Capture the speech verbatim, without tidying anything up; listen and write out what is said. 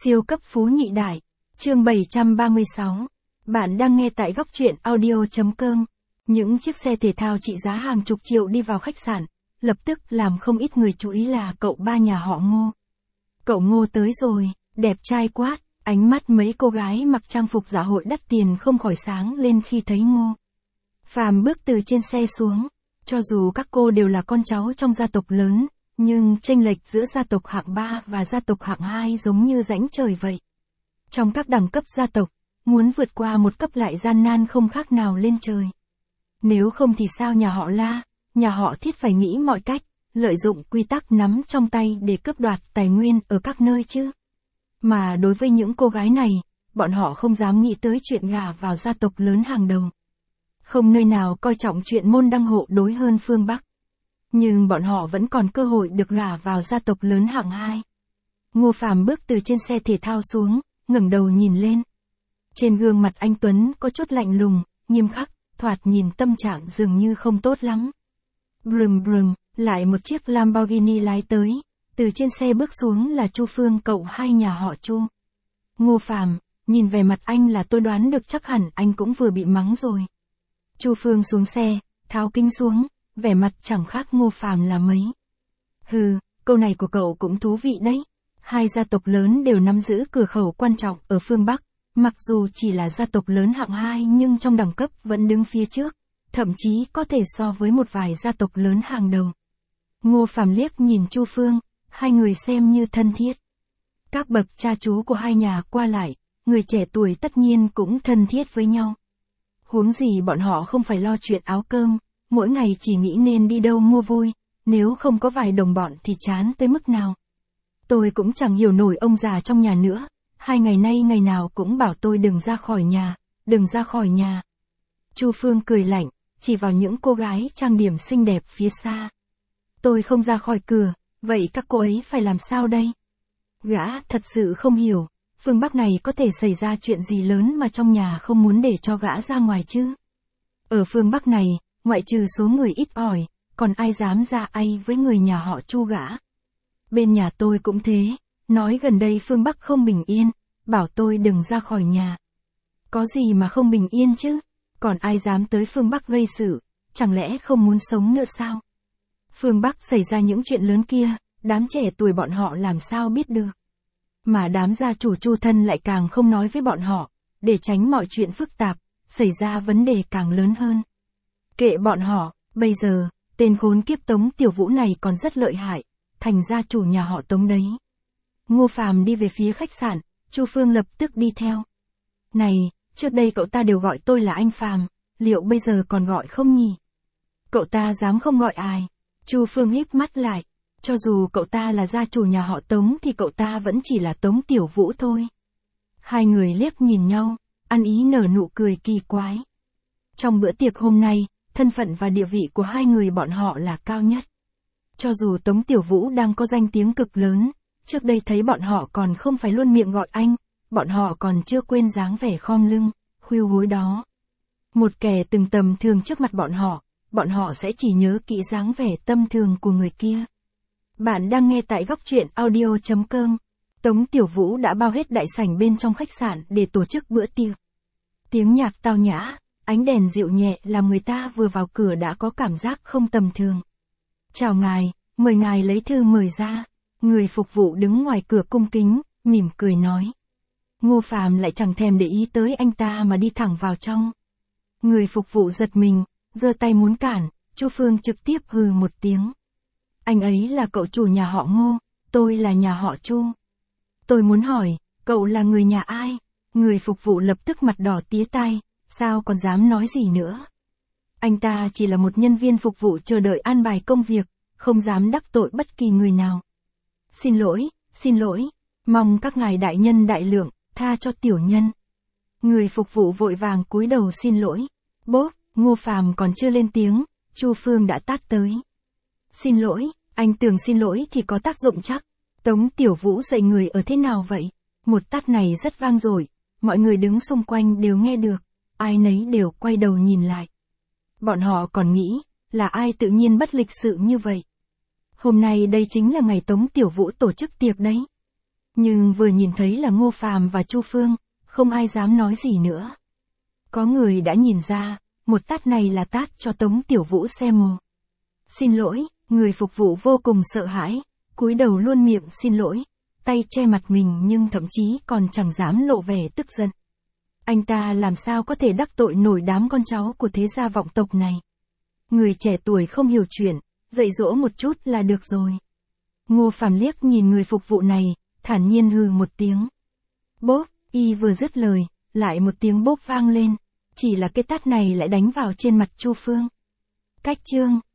Siêu cấp phú nhị đại. Chương bảy trăm ba mươi sáu. Bạn đang nghe tại góc truyện audio.com. Những chiếc xe thể thao trị giá hàng chục triệu đi vào khách sạn, lập tức làm không ít người chú ý là cậu ba nhà họ Ngô. Cậu Ngô tới rồi, đẹp trai quá, ánh mắt mấy cô gái mặc trang phục dạ hội đắt tiền không khỏi sáng lên khi thấy Ngô Phàm bước từ trên xe xuống. Cho dù các cô đều là con cháu trong gia tộc lớn, nhưng chênh lệch giữa gia tộc hạng ba và gia tộc hạng hai giống như rãnh trời vậy. Trong các đẳng cấp gia tộc, muốn vượt qua một cấp lại gian nan không khác nào lên trời. Nếu không thì sao nhà họ La, nhà họ Thiết phải nghĩ mọi cách, lợi dụng quy tắc nắm trong tay để cướp đoạt tài nguyên ở các nơi chứ. Mà đối với những cô gái này, bọn họ không dám nghĩ tới chuyện gả vào gia tộc lớn hàng đầu. Không nơi nào coi trọng chuyện môn đăng hộ đối hơn phương Bắc. Nhưng bọn họ vẫn còn cơ hội được gả vào gia tộc lớn hạng hai. Ngô Phàm bước từ trên xe thể thao xuống, ngẩng đầu nhìn lên. Trên gương mặt anh Tuấn có chút lạnh lùng, nghiêm khắc, thoạt nhìn tâm trạng dường như không tốt lắm. Brum brum, lại một chiếc Lamborghini lái tới, từ trên xe bước xuống là Chu Phương cậu hai nhà họ Chu. Ngô Phàm, nhìn về mặt anh là tôi đoán được chắc hẳn anh cũng vừa bị mắng rồi. Chu Phương xuống xe, tháo kính xuống, vẻ mặt chẳng khác Ngô Phàm là mấy. Hừ, câu này của cậu cũng thú vị đấy. Hai gia tộc lớn đều nắm giữ cửa khẩu quan trọng ở phương Bắc, mặc dù chỉ là gia tộc lớn hạng hai nhưng trong đẳng cấp vẫn đứng phía trước, thậm chí có thể so với một vài gia tộc lớn hàng đầu. Ngô Phàm liếc nhìn Chu Phương, hai người xem như thân thiết. Các bậc cha chú của hai nhà qua lại, người trẻ tuổi tất nhiên cũng thân thiết với nhau. Huống gì bọn họ không phải lo chuyện áo cơm, mỗi ngày chỉ nghĩ nên đi đâu mua vui, nếu không có vài đồng bọn thì chán tới mức nào. Tôi cũng chẳng hiểu nổi ông già trong nhà nữa, hai ngày nay ngày nào cũng bảo tôi đừng ra khỏi nhà, đừng ra khỏi nhà. Chu Phương cười lạnh, chỉ vào những cô gái trang điểm xinh đẹp phía xa. Tôi không ra khỏi cửa, vậy các cô ấy phải làm sao đây? Gã thật sự không hiểu, phương Bắc này có thể xảy ra chuyện gì lớn mà trong nhà không muốn để cho gã ra ngoài chứ? Ở phương Bắc này, ngoại trừ số người ít ỏi, còn ai dám ra ai với người nhà họ Chu gã? Bên nhà tôi cũng thế, nói gần đây phương Bắc không bình yên, bảo tôi đừng ra khỏi nhà. Có gì mà không bình yên chứ? Còn ai dám tới phương Bắc gây sự, chẳng lẽ không muốn sống nữa sao? Phương Bắc xảy ra những chuyện lớn kia, đám trẻ tuổi bọn họ làm sao biết được? Mà đám gia chủ Chu thân lại càng không nói với bọn họ, để tránh mọi chuyện phức tạp, xảy ra vấn đề càng lớn hơn. Kệ bọn họ, bây giờ, tên khốn kiếp Tống Tiểu Vũ này còn rất lợi hại, thành gia chủ nhà họ Tống đấy. Ngô Phàm đi về phía khách sạn, Chu Phương lập tức đi theo. Này, trước đây cậu ta đều gọi tôi là anh Phàm, liệu bây giờ còn gọi không nhỉ? Cậu ta dám không gọi ai? Chu Phương híp mắt lại, cho dù cậu ta là gia chủ nhà họ Tống thì cậu ta vẫn chỉ là Tống Tiểu Vũ thôi. Hai người liếc nhìn nhau, ăn ý nở nụ cười kỳ quái. Trong bữa tiệc hôm nay, thân phận và địa vị của hai người bọn họ là cao nhất. Cho dù Tống Tiểu Vũ đang có danh tiếng cực lớn, trước đây thấy bọn họ còn không phải luôn miệng gọi anh, bọn họ còn chưa quên dáng vẻ khom lưng, khuỷu gối đó. Một kẻ từng tầm thường trước mặt bọn họ, bọn họ sẽ chỉ nhớ kỹ dáng vẻ tâm thường của người kia. Bạn đang nghe tại góc truyện audio.com. Tống Tiểu Vũ đã bao hết đại sảnh bên trong khách sạn để tổ chức bữa tiệc. Tiếng nhạc tao nhã, ánh đèn dịu nhẹ làm người ta vừa vào cửa đã có cảm giác không tầm thường. Chào ngài, mời ngài lấy thư mời ra. Người phục vụ đứng ngoài cửa cung kính, mỉm cười nói. Ngô Phàm lại chẳng thèm để ý tới anh ta mà đi thẳng vào trong. Người phục vụ giật mình, giơ tay muốn cản, Chu Phương trực tiếp hừ một tiếng. Anh ấy là cậu chủ nhà họ Ngô, tôi là nhà họ Chu. Tôi muốn hỏi, cậu là người nhà ai? Người phục vụ lập tức mặt đỏ tía tai, sao còn dám nói gì nữa? Anh ta chỉ là một nhân viên phục vụ chờ đợi an bài công việc, không dám đắc tội bất kỳ người nào. Xin lỗi, xin lỗi, mong các ngài đại nhân đại lượng, tha cho tiểu nhân. Người phục vụ vội vàng cúi đầu xin lỗi. Bốp, Ngô Phàm còn chưa lên tiếng, Chu Phương đã tát tới. Xin lỗi, anh tưởng xin lỗi thì có tác dụng chắc. Tống Tiểu Vũ dạy người ở thế nào vậy? Một tát này rất vang dội, mọi người đứng xung quanh đều nghe được, ai nấy đều quay đầu nhìn lại. Bọn họ còn nghĩ, là ai tự nhiên bất lịch sự như vậy? Hôm nay đây chính là ngày Tống Tiểu Vũ tổ chức tiệc đấy. Nhưng vừa nhìn thấy là Ngô Phàm và Chu Phương, không ai dám nói gì nữa. Có người đã nhìn ra, một tát này là tát cho Tống Tiểu Vũ xe mồ. Xin lỗi, người phục vụ vô cùng sợ hãi, cúi đầu luôn miệng xin lỗi, tay che mặt mình nhưng thậm chí còn chẳng dám lộ vẻ tức giận. Anh ta làm sao có thể đắc tội nổi đám con cháu của thế gia vọng tộc này. Người trẻ tuổi không hiểu chuyện, dạy dỗ một chút là được rồi. Ngô Phàm liếc nhìn người phục vụ này, thản nhiên hừ một tiếng. Bốp, y vừa dứt lời, lại một tiếng bốp vang lên, chỉ là cái tát này lại đánh vào trên mặt Chu Phương. Cách chương